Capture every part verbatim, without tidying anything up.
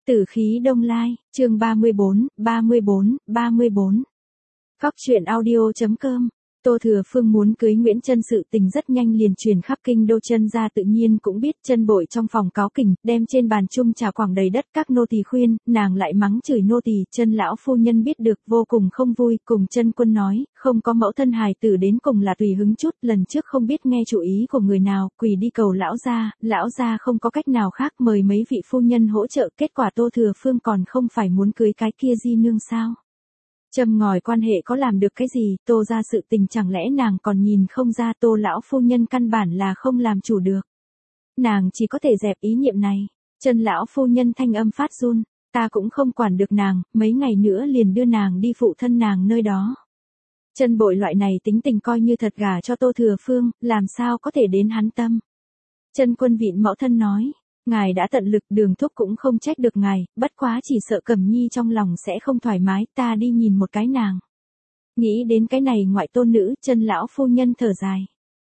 Tử khí đông lai, chương ba mươi bốn, ba mươi bốn, ba mươi bốn. Cóc truyện audio chấm com. Tô Thừa Phương muốn cưới Nguyễn Chân sự tình rất nhanh liền truyền khắp kinh đô. Chân gia tự nhiên cũng biết. Chân Bội trong phòng cáo kỉnh, đem trên bàn chung trà quảng đầy đất. Các nô tỳ khuyên, nàng lại mắng chửi nô tỳ. Chân lão phu nhân biết được vô cùng không vui, cùng Chân Quân nói, không có mẫu thân hài tử đến cùng là tùy hứng chút, lần trước không biết nghe chủ ý của người nào, quỳ đi cầu lão gia, lão gia không có cách nào khác, mời mấy vị phu nhân hỗ trợ, kết quả Tô Thừa Phương còn không phải muốn cưới cái kia di nương sao? Châm ngòi quan hệ có làm được cái gì, Tô ra sự tình chẳng lẽ nàng còn nhìn không ra. Tô lão phu nhân căn bản là không làm chủ được. Nàng chỉ có thể dẹp ý niệm này. Chân lão phu nhân thanh âm phát run, ta cũng không quản được nàng, mấy ngày nữa liền đưa nàng đi phụ thân nàng nơi đó. Chân Bội loại này tính tình coi như thật gả cho Tô Thừa Phương, làm sao có thể đến hắn tâm. Chân Quân vịn mẫu thân nói, ngài đã tận lực, Đường thúc cũng không trách được ngài, bất quá chỉ sợ Cẩm Nhi trong lòng sẽ không thoải mái, ta đi nhìn một cái nàng. Nghĩ đến cái này ngoại tôn nữ, Chân lão phu nhân thở dài.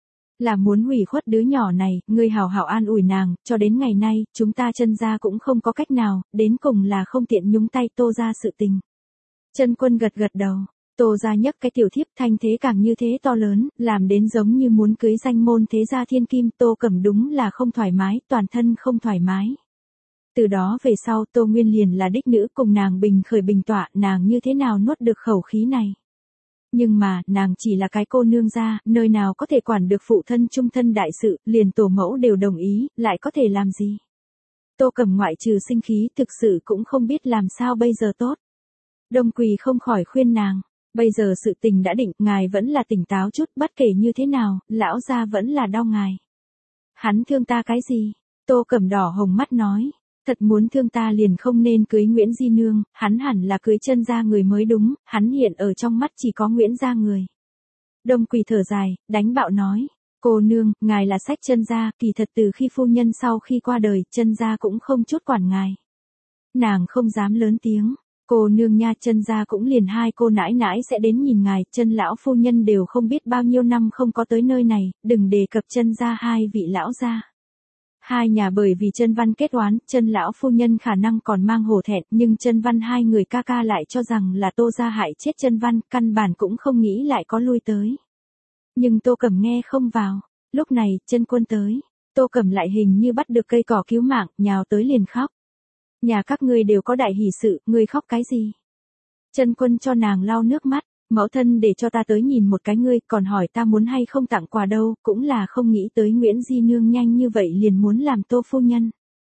Là muốn hủy khuất đứa nhỏ này, ngươi hảo hảo an ủi nàng, cho đến ngày nay, chúng ta Chân gia cũng không có cách nào, đến cùng là không tiện nhúng tay Tô gia sự tình. Chân Quân gật gật đầu. Tô gia nhấc cái tiểu thiếp thanh thế càng như thế to lớn, làm đến giống như muốn cưới danh môn thế gia thiên kim. Tô Cẩm đúng là không thoải mái, toàn thân không thoải mái. Từ đó về sau Tô Nguyên liền là đích nữ, cùng nàng bình khởi bình tọa, nàng như thế nào nuốt được khẩu khí này. Nhưng mà, nàng chỉ là cái cô nương gia, nơi nào có thể quản được phụ thân trung thân đại sự, liền tổ mẫu đều đồng ý, lại có thể làm gì. Tô Cẩm ngoại trừ sinh khí thực sự cũng không biết làm sao bây giờ tốt. Đông Quỳ không khỏi khuyên nàng. Bây giờ sự tình đã định, ngài vẫn là tỉnh táo chút, bất kể như thế nào, lão gia vẫn là đau ngài. Hắn thương ta cái gì? Tô Cẩm đỏ hồng mắt nói, thật muốn thương ta liền không nên cưới Nguyễn Di Nương, hắn hẳn là cưới Chân gia người mới đúng, hắn hiện ở trong mắt chỉ có Nguyễn gia người. Đông Quỳ thở dài, đánh bạo nói, cô nương, ngài là sách Chân gia, kỳ thật từ khi phu nhân sau khi qua đời, Chân gia cũng không chút quản ngài. Nàng không dám lớn tiếng. Cô nương nha, Chân gia cũng liền hai cô nãi nãi sẽ đến nhìn ngài, Chân lão phu nhân đều không biết bao nhiêu năm không có tới nơi này, đừng đề cập Chân gia hai vị lão gia. Hai nhà bởi vì Chân Văn kết oán, Chân lão phu nhân khả năng còn mang hổ thẹn, nhưng Chân Văn hai người ca ca lại cho rằng là Tô gia hại chết Chân Văn, căn bản cũng không nghĩ lại có lui tới. Nhưng Tô Cẩm nghe không vào. Lúc này, Chân Quân tới, Tô Cẩm lại hình như bắt được cây cỏ cứu mạng, nhào tới liền khóc. Nhà các ngươi đều có đại hỷ sự, ngươi khóc cái gì? Chân Quân cho nàng lau nước mắt, mẫu thân để cho ta tới nhìn một cái ngươi, còn hỏi ta muốn hay không tặng quà đâu, cũng là không nghĩ tới Nguyễn Di Nương nhanh như vậy liền muốn làm Tô phu nhân.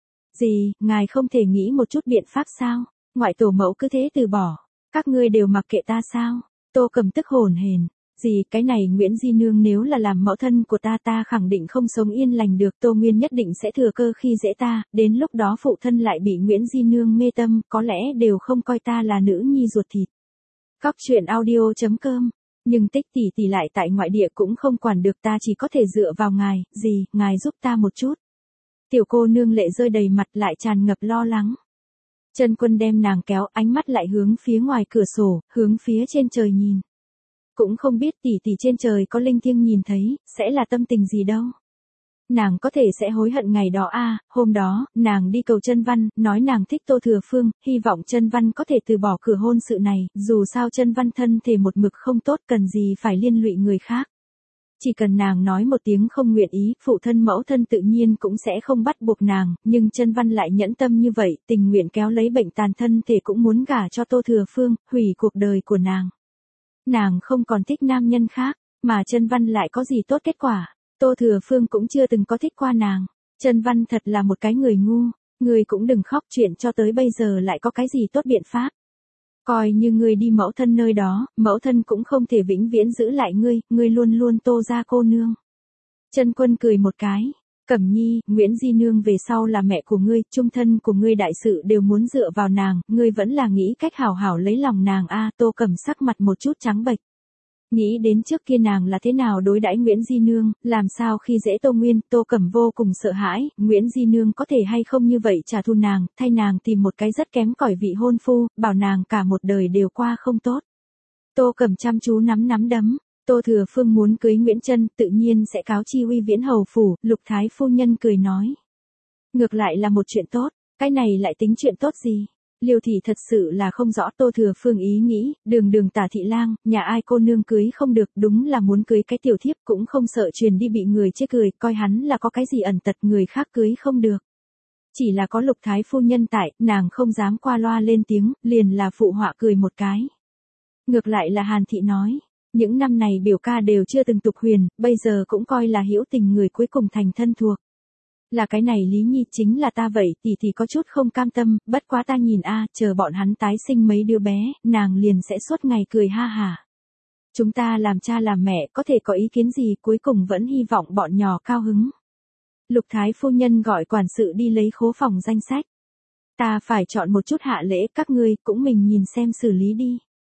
Gì, ngài không thể nghĩ một chút biện pháp sao? Ngoại tổ mẫu cứ thế từ bỏ, các ngươi đều mặc kệ ta sao? Tô Cẩm tức hồn hển. Gì, cái này Nguyễn Di Nương nếu là làm mẫu thân của ta ta khẳng định không sống yên lành được, Tô Nguyên nhất định sẽ thừa cơ khi dễ ta, đến lúc đó phụ thân lại bị Nguyễn Di Nương mê tâm, có lẽ đều không coi ta là nữ nhi ruột thịt. Cóc truyện audio chấm com. Nhưng Tích tỷ tỷ lại tại ngoại địa cũng không quản được, ta chỉ có thể dựa vào ngài, gì, ngài giúp ta một chút. Tiểu cô nương lệ rơi đầy mặt, lại tràn ngập lo lắng. Chân Quân đem nàng kéo, ánh mắt lại hướng phía ngoài cửa sổ, hướng phía trên trời nhìn. Cũng không biết tỷ tỷ trên trời có linh thiêng nhìn thấy, sẽ là tâm tình gì đâu. Nàng có thể sẽ hối hận ngày đó a, à, hôm đó, nàng đi cầu Chân Văn, nói nàng thích Tô Thừa Phương, hy vọng Chân Văn có thể từ bỏ cửa hôn sự này, dù sao Chân Văn thân thể một mực không tốt, cần gì phải liên lụy người khác. Chỉ cần nàng nói một tiếng không nguyện ý, phụ thân mẫu thân tự nhiên cũng sẽ không bắt buộc nàng, nhưng Chân Văn lại nhẫn tâm như vậy, tình nguyện kéo lấy bệnh tàn thân thể cũng muốn gả cho Tô Thừa Phương, hủy cuộc đời của nàng. Nàng không còn thích nam nhân khác, mà Chân Văn lại có gì tốt kết quả. Tô Thừa Phương cũng chưa từng có thích qua nàng. Chân Văn thật là một cái người ngu, ngươi cũng đừng khóc, chuyện cho tới bây giờ lại có cái gì tốt biện pháp. Coi như ngươi đi mẫu thân nơi đó, mẫu thân cũng không thể vĩnh viễn giữ lại ngươi, ngươi luôn luôn Tô gia cô nương. Chân Quân cười một cái. Cẩm Nhi, Nguyễn Di Nương về sau là mẹ của ngươi, trung thân của ngươi đại sự đều muốn dựa vào nàng, ngươi vẫn là nghĩ cách hảo hảo lấy lòng nàng a. À, Tô Cẩm sắc mặt một chút trắng bệch. Nghĩ đến trước kia nàng là thế nào đối đãi Nguyễn Di Nương, làm sao khi dễ Tô Nguyên, Tô Cẩm vô cùng sợ hãi, Nguyễn Di Nương có thể hay không như vậy trả thù nàng, thay nàng tìm một cái rất kém cỏi vị hôn phu, bảo nàng cả một đời đều qua không tốt. Tô Cẩm chăm chú nắm nắm đấm. Tô Thừa Phương muốn cưới Nguyễn Chân, tự nhiên sẽ cáo chi uy viễn hầu phủ, Lục Thái phu nhân cười nói. Ngược lại là một chuyện tốt, Cái này lại tính chuyện tốt gì? Liêu thị thật sự là không rõ Tô Thừa Phương ý nghĩ, đường đường Tả thị lang, nhà ai cô nương cưới không được, đúng là muốn cưới cái tiểu thiếp cũng không sợ truyền đi bị người chê cười, coi hắn là có cái gì ẩn tật người khác cưới không được. Chỉ là có Lục thái phu nhân tại, nàng không dám qua loa lên tiếng, liền là phụ họa cười một cái. Ngược lại là Hàn thị nói, những năm này biểu ca đều chưa từng tục huyền, bây giờ cũng coi là hữu tình người cuối cùng thành thân thuộc. Là cái này Lý Nhi chính là ta vậy, tỷ tỷ có chút không cam tâm, bất quá ta nhìn a, chờ bọn hắn tái sinh mấy đứa bé, nàng liền sẽ suốt ngày cười ha hả. Chúng ta làm cha làm mẹ có thể có ý kiến gì, cuối cùng vẫn hy vọng bọn nhỏ cao hứng. Lục thái phu nhân gọi quản sự đi lấy khố phòng danh sách. Ta phải chọn một chút hạ lễ, các ngươi cũng mình nhìn xem xử lý đi.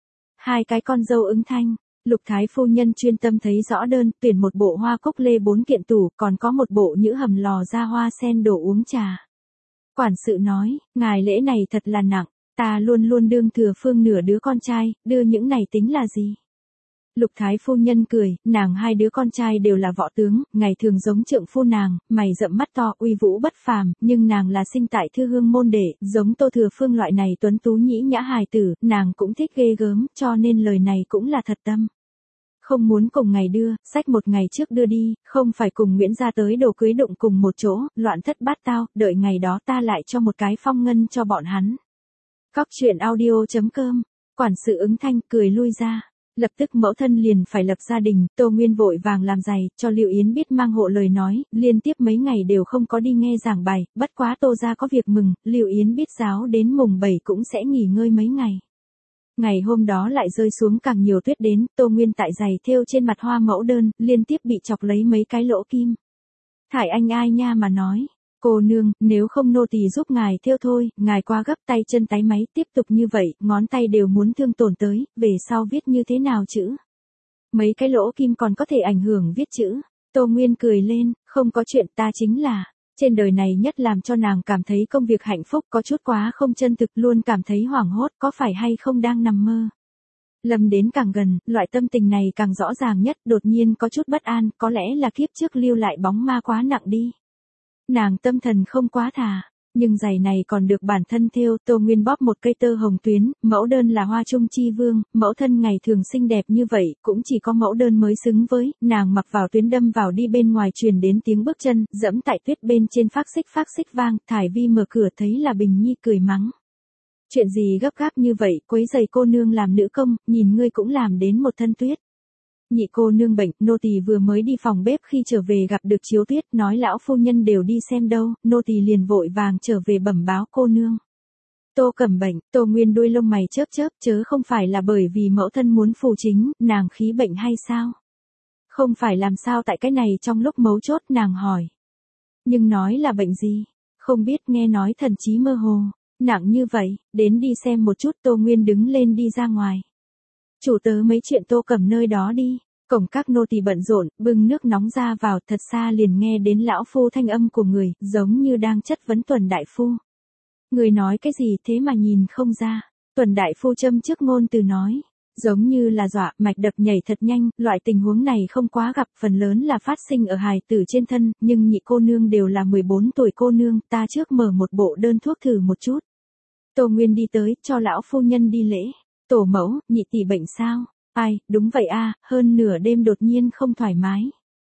Hai cái con dâu ứng thanh. Lục thái phu nhân chuyên tâm thấy rõ đơn, tuyển một bộ hoa cúc lê bốn kiện tủ, còn có một bộ nhũ hầm lò ra hoa sen đổ uống trà. Quản sự nói, ngài lễ này thật là nặng, ta luôn luôn đương Thừa Phương nửa đứa con trai, đưa những này tính là gì? Lục thái phu nhân cười, nàng hai đứa con trai đều là võ tướng, ngày thường giống trượng phu nàng, mày rậm mắt to, uy vũ bất phàm, nhưng nàng là sinh tại thư hương môn đệ, giống Tô Thừa Phương loại này tuấn tú nhĩ nhã hài tử, nàng cũng thích ghê gớm, cho nên lời này cũng là thật tâm. Không muốn cùng ngày đưa, sách một ngày trước đưa đi, không phải cùng Nguyễn gia tới đồ cưới đụng cùng một chỗ, loạn thất bát tao, đợi ngày đó ta lại cho một cái phong ngân cho bọn hắn. Cóc truyện audio chấm com, quản sự ứng thanh cười lui ra. Lập tức mẫu thân liền phải lập gia đình, Tô Nguyên vội vàng làm giày, cho Lưu Yến biết mang hộ lời nói, liên tiếp mấy ngày đều không có đi nghe giảng bài, bất quá Tô gia có việc mừng, Lưu Yến biết giáo đến mùng bảy cũng sẽ nghỉ ngơi mấy ngày. Ngày hôm đó lại rơi xuống càng nhiều tuyết đến, Tô Nguyên tại giày thêu trên mặt hoa mẫu đơn, liên tiếp bị chọc lấy mấy cái lỗ kim. Thải Anh ai nha mà nói, cô nương, nếu không nô tỳ giúp ngài thêu thôi, ngài qua gấp tay chân táy máy, tiếp tục như vậy, ngón tay đều muốn thương tổn tới, về sau viết như thế nào chữ? Mấy cái lỗ kim còn có thể ảnh hưởng viết chữ. Tô Nguyên cười lên, không có chuyện, ta chính là, trên đời này nhất làm cho nàng cảm thấy công việc hạnh phúc có chút quá không chân thực, luôn cảm thấy hoảng hốt, có phải hay không đang nằm mơ. Lâm đến càng gần, loại tâm tình này càng rõ ràng nhất, đột nhiên có chút bất an, có lẽ là kiếp trước lưu lại bóng ma quá nặng đi. Nàng tâm thần không quá thà, nhưng giày này còn được bản thân thêu, Tô Nguyên bóp một cây tơ hồng tuyến, mẫu đơn là hoa trung chi vương, mẫu thân ngày thường xinh đẹp như vậy, cũng chỉ có mẫu đơn mới xứng với, nàng mặc vào tuyến đâm vào đi bên ngoài truyền đến tiếng bước chân, dẫm tại tuyết bên trên phác xích phác xích vang, Thải Vi mở cửa thấy là Bình Nhi cười mắng. Chuyện gì gấp gáp như vậy, quấy giày cô nương làm nữ công, nhìn ngươi cũng làm đến một thân tuyết. Nhị cô nương bệnh, nô tỳ vừa mới đi phòng bếp khi trở về gặp được Chiếu Tuyết, nói lão phu nhân đều đi xem đâu, nô tỳ liền vội vàng trở về bẩm báo cô nương. Tô Cẩm bệnh, Tô Nguyên đuôi lông mày chớp chớp, chớ không phải là bởi vì mẫu thân muốn phù chính, nàng khí bệnh hay sao? Không phải làm sao tại cái này trong lúc mấu chốt nàng hỏi. Nhưng nói là bệnh gì? Không biết, nghe nói thần trí mơ hồ, nặng như vậy, đến đi xem một chút. Tô Nguyên đứng lên đi ra ngoài. Chủ tớ mấy chuyện Tô Cẩm nơi đó đi. Cổng các nô tỳ bận rộn, bưng nước nóng ra vào, thật xa liền nghe đến lão phu thanh âm của người, giống như đang chất vấn Tuần đại phu. Người nói cái gì thế mà nhìn không ra? Tuần đại phu châm trước ngôn từ nói, giống như là dọa, mạch đập nhảy thật nhanh, loại tình huống này không quá gặp, phần lớn là phát sinh ở hài tử trên thân, nhưng nhị cô nương đều là mười bốn tuổi cô nương, ta trước mở một bộ đơn thuốc thử một chút. Tô Nguyên đi tới, cho lão phu nhân đi lễ. Tổ mẫu, nhị tỷ bệnh sao? Ai, đúng vậy a, hơn nửa đêm đột nhiên không thoải mái.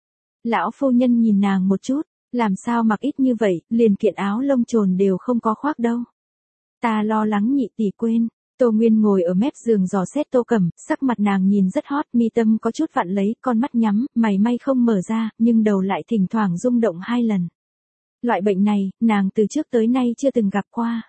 Lão phu nhân nhìn nàng một chút, làm sao mặc ít như vậy, liền kiện áo lông trồn đều không có khoác đâu. Ta lo lắng nhị tỷ quên. Tô Nguyên ngồi ở mép giường dò xét Tô Cẩm, sắc mặt nàng nhìn rất hot, mi tâm có chút vặn lấy, con mắt nhắm, mày may không mở ra, nhưng đầu lại thỉnh thoảng rung động hai lần. Loại bệnh này, nàng từ trước tới nay chưa từng gặp qua.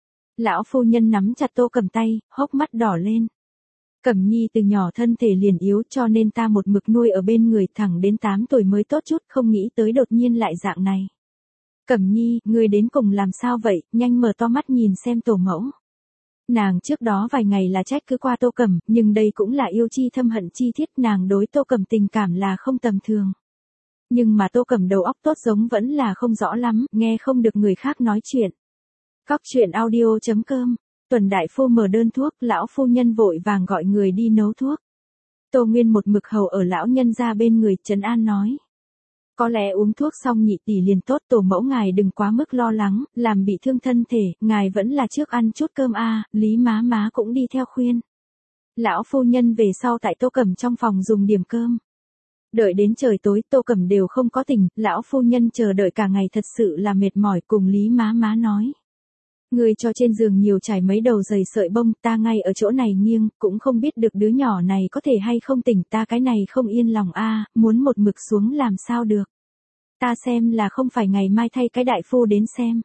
Lão phu nhân nắm chặt Tô Cẩm tay, hốc mắt đỏ lên. Cẩm Nhi từ nhỏ thân thể liền yếu cho nên ta một mực nuôi ở bên người thẳng đến tám tuổi mới tốt chút, không nghĩ tới đột nhiên lại dạng này. Cẩm Nhi, ngươi đến cùng làm sao vậy, nhanh mở to mắt nhìn xem tổ mẫu. Nàng trước đó vài ngày là trách cứ qua Tô Cẩm, nhưng đây cũng là yêu chi thâm hận chi thiết, nàng đối Tô Cẩm tình cảm là không tầm thường. Nhưng mà Tô Cẩm đầu óc tốt giống vẫn là không rõ lắm, nghe không được người khác nói chuyện. Cóc truyện audio chấm com, Tuần đại phu mở đơn thuốc, lão phu nhân vội vàng gọi người đi nấu thuốc. Tô Nguyên một mực hầu ở lão nhân ra bên người, trấn an nói. Có lẽ uống thuốc xong nhị tỷ liền tốt, tổ mẫu ngài đừng quá mức lo lắng, làm bị thương thân thể, ngài vẫn là trước ăn chút cơm a. Lý má má cũng đi theo khuyên. Lão phu nhân về sau tại Tô Cẩm trong phòng dùng điểm cơm. Đợi đến trời tối Tô Cẩm đều không có tỉnh, lão phu nhân chờ đợi cả ngày thật sự là mệt mỏi, cùng Lý má má nói. Người cho trên giường nhiều trải mấy đầu giày sợi bông, ta ngay ở chỗ này nghiêng, cũng không biết được đứa nhỏ này có thể hay không tỉnh, ta cái này không yên lòng a, muốn một mực xuống làm sao được. Ta xem là không phải ngày mai thay cái đại phu đến xem.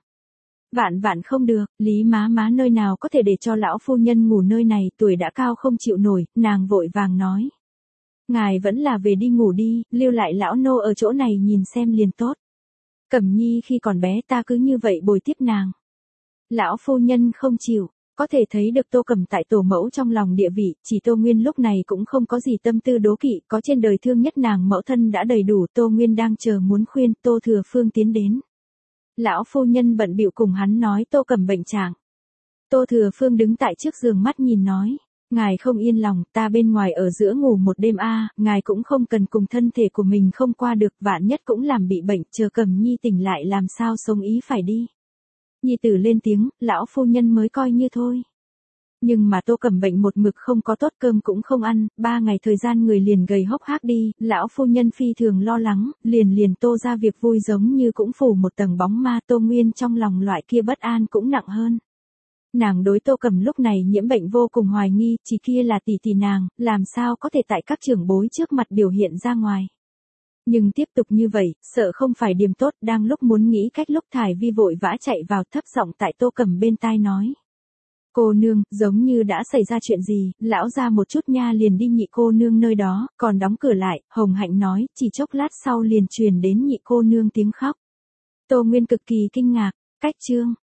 Vạn vạn không được, Lý má má nơi nào có thể để cho lão phu nhân ngủ nơi này, tuổi đã cao không chịu nổi, nàng vội vàng nói. Ngài vẫn là về đi ngủ đi, lưu lại lão nô ở chỗ này nhìn xem liền tốt. Cẩm Nhi khi còn bé ta cứ như vậy bồi tiếp nàng. Lão phu nhân không chịu, có thể thấy được Tô Cẩm tại tổ mẫu trong lòng địa vị, chỉ Tô Nguyên lúc này cũng không có gì tâm tư đố kỵ, có trên đời thương nhất nàng mẫu thân đã đầy đủ, Tô Nguyên đang chờ muốn khuyên, Tô Thừa Phương tiến đến. Lão phu nhân bận bịu cùng hắn nói Tô Cẩm bệnh trạng. Tô Thừa Phương đứng tại trước giường mắt nhìn nói, ngài không yên lòng, ta bên ngoài ở giữa ngủ một đêm a, ngài cũng không cần cùng thân thể của mình không qua được, vạn nhất cũng làm bị bệnh, chờ Cẩm Nhi tỉnh lại làm sao sống ý phải đi. Nhi tử lên tiếng, lão phu nhân mới coi như thôi. Nhưng mà Tô Cẩm bệnh một mực không có tốt, cơm cũng không ăn, ba ngày thời gian người liền gầy hốc hác đi, lão phu nhân phi thường lo lắng, liền liền Tô ra việc vui giống như cũng phủ một tầng bóng ma, Tô Nguyên trong lòng loại kia bất an cũng nặng hơn. Nàng đối Tô Cẩm lúc này nhiễm bệnh vô cùng hoài nghi, chỉ kia là tỷ tỷ nàng, làm sao có thể tại các trưởng bối trước mặt biểu hiện ra ngoài. Nhưng tiếp tục như vậy, sợ không phải điểm tốt, đang lúc muốn nghĩ cách lúc Thải Vi vội vã chạy vào thấp giọng tại Tô Cẩm bên tai nói. Cô nương, giống như đã xảy ra chuyện gì, lão ra một chút nha liền đi nhị cô nương nơi đó, còn đóng cửa lại, Hồng Hạnh nói, chỉ chốc lát sau liền truyền đến nhị cô nương tiếng khóc. Tô Nguyên cực kỳ kinh ngạc, cách chương.